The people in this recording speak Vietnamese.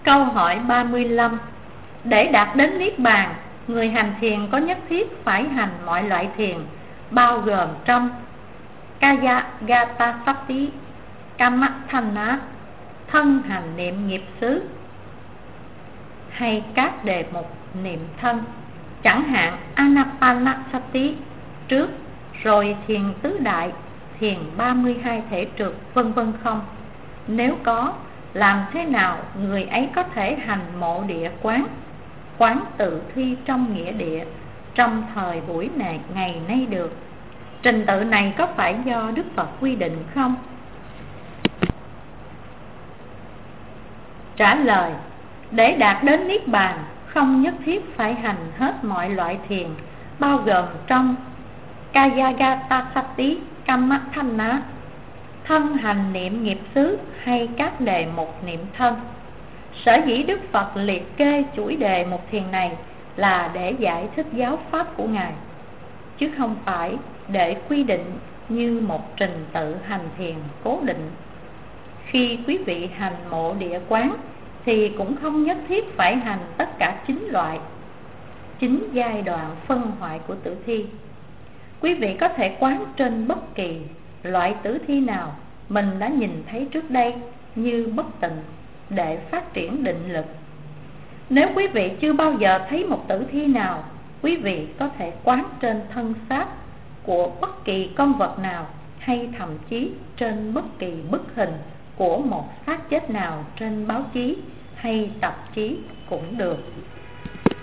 Câu hỏi 35. Để đạt đến Niết Bàn, người hành thiền có nhất thiết phải hành mọi loại thiền, bao gồm trong Kayagatasati, Kamathana, thân hành niệm nghiệp xứ, hay các đề mục niệm thân, chẳng hạn Anapanasati trước, rồi thiền tứ đại, thiền 32 thể trượt, vân vân không? Nếu có, làm thế nào người ấy có thể hành mộ địa quán, quán tự thi trong nghĩa địa trong thời buổi này ngày nay được? Trình tự này có phải do Đức Phật quy định không? Trả lời: để đạt đến Niết Bàn, không nhất thiết phải hành hết mọi loại thiền, bao gồm trong Kayagatasati, Kamathana, thân hành niệm nghiệp xứ, hay các đề mục niệm thân. Sở dĩ Đức Phật liệt kê chuỗi đề mục thiền này là để giải thích giáo pháp của Ngài, chứ không phải để quy định như một trình tự hành thiền cố định. Khi quý vị hành mộ địa quán thì cũng không nhất thiết phải hành tất cả 9 giai đoạn phân hoại của tử thi. Quý vị có thể quán trên bất kỳ loại tử thi nào mình đã nhìn thấy trước đây như bất tịnh, để phát triển định lực. Nếu quý vị chưa bao giờ thấy một tử thi nào, quý vị có thể quán trên thân xác của bất kỳ con vật nào, hay thậm chí trên bất kỳ bức hình của một xác chết nào trên báo chí hay tạp chí cũng được.